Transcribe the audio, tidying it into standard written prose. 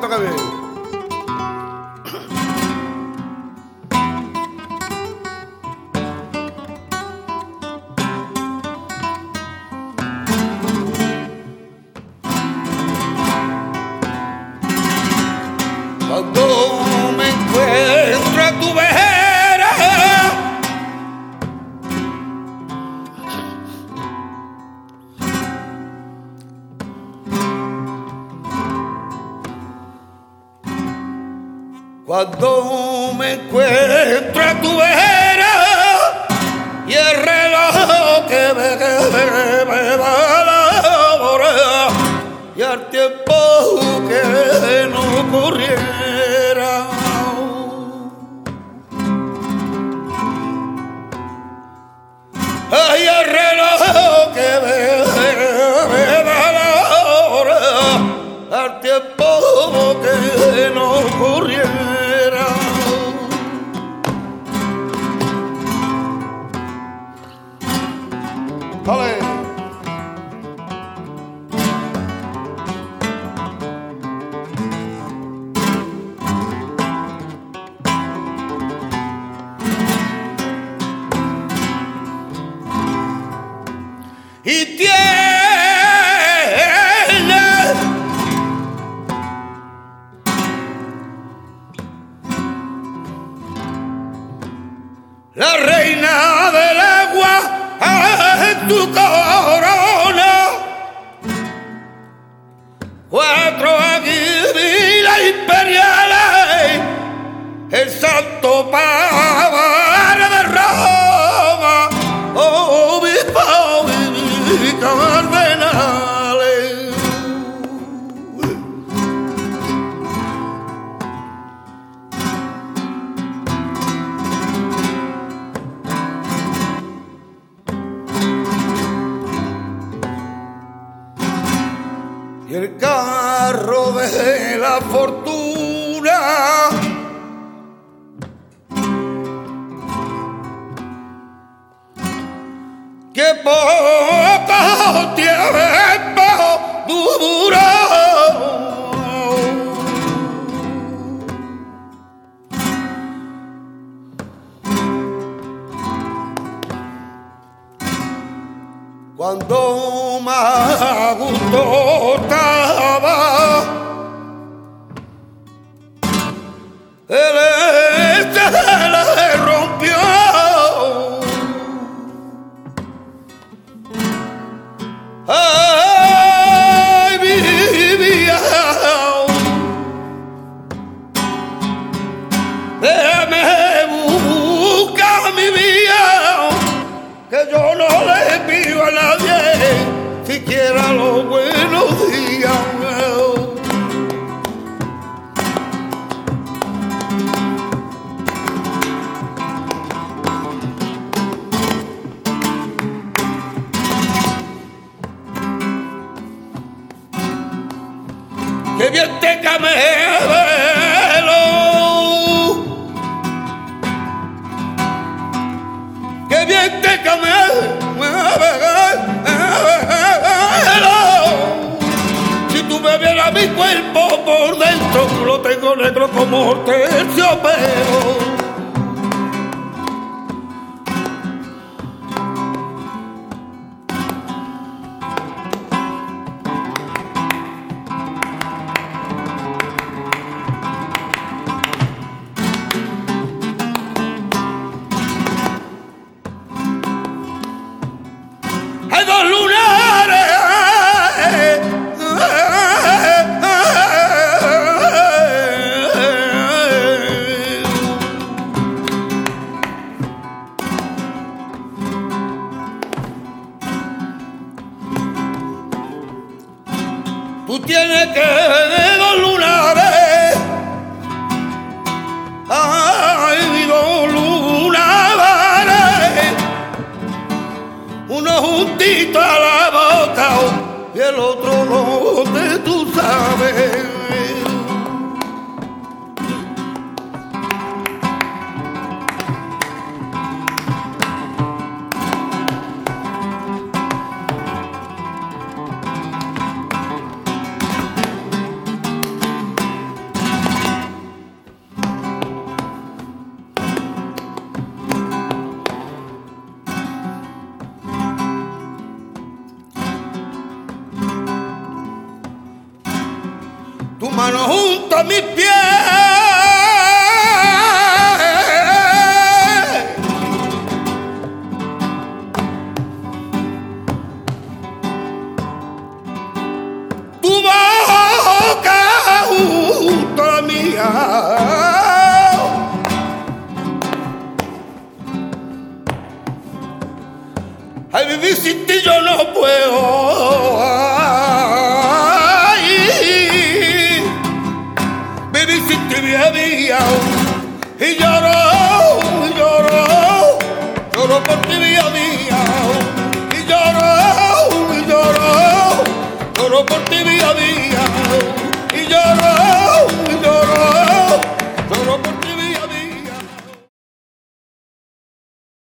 que viene. Cuando me encuentro a tu vera, cuando me encuentro a tu vera y el reloj que me va a la hora y al tiempo que no corriera, ay, el reloj que me da la hora al tiempo que no corriera. ¡Dale! Y tiene la reina del agua en tu corona, 4 águilas imperiales, el santo padre de Roma, oh mi cardenales. Y el carro de la fortuna que poco tiempo duró, cuando más gusto estaba el se le rompió. Ay, vivía, déjame buscar mi vida, que yo no le pido a nadie siquiera los buenos días. ¡Qué bien te camelo! ¡Qué bien te camelo! Si tú me vieras mi cuerpo por dentro, lo tengo negro como terciopelo. Hay dos lunares mano junto a mis pies. Tu boca junto a la mía. Ay, vivir sin ti yo no puedo. Ay, vivir sin ti mía. Y lloro, lloro, lloro por ti mía. Y lloro, lloro, lloro por ti mía.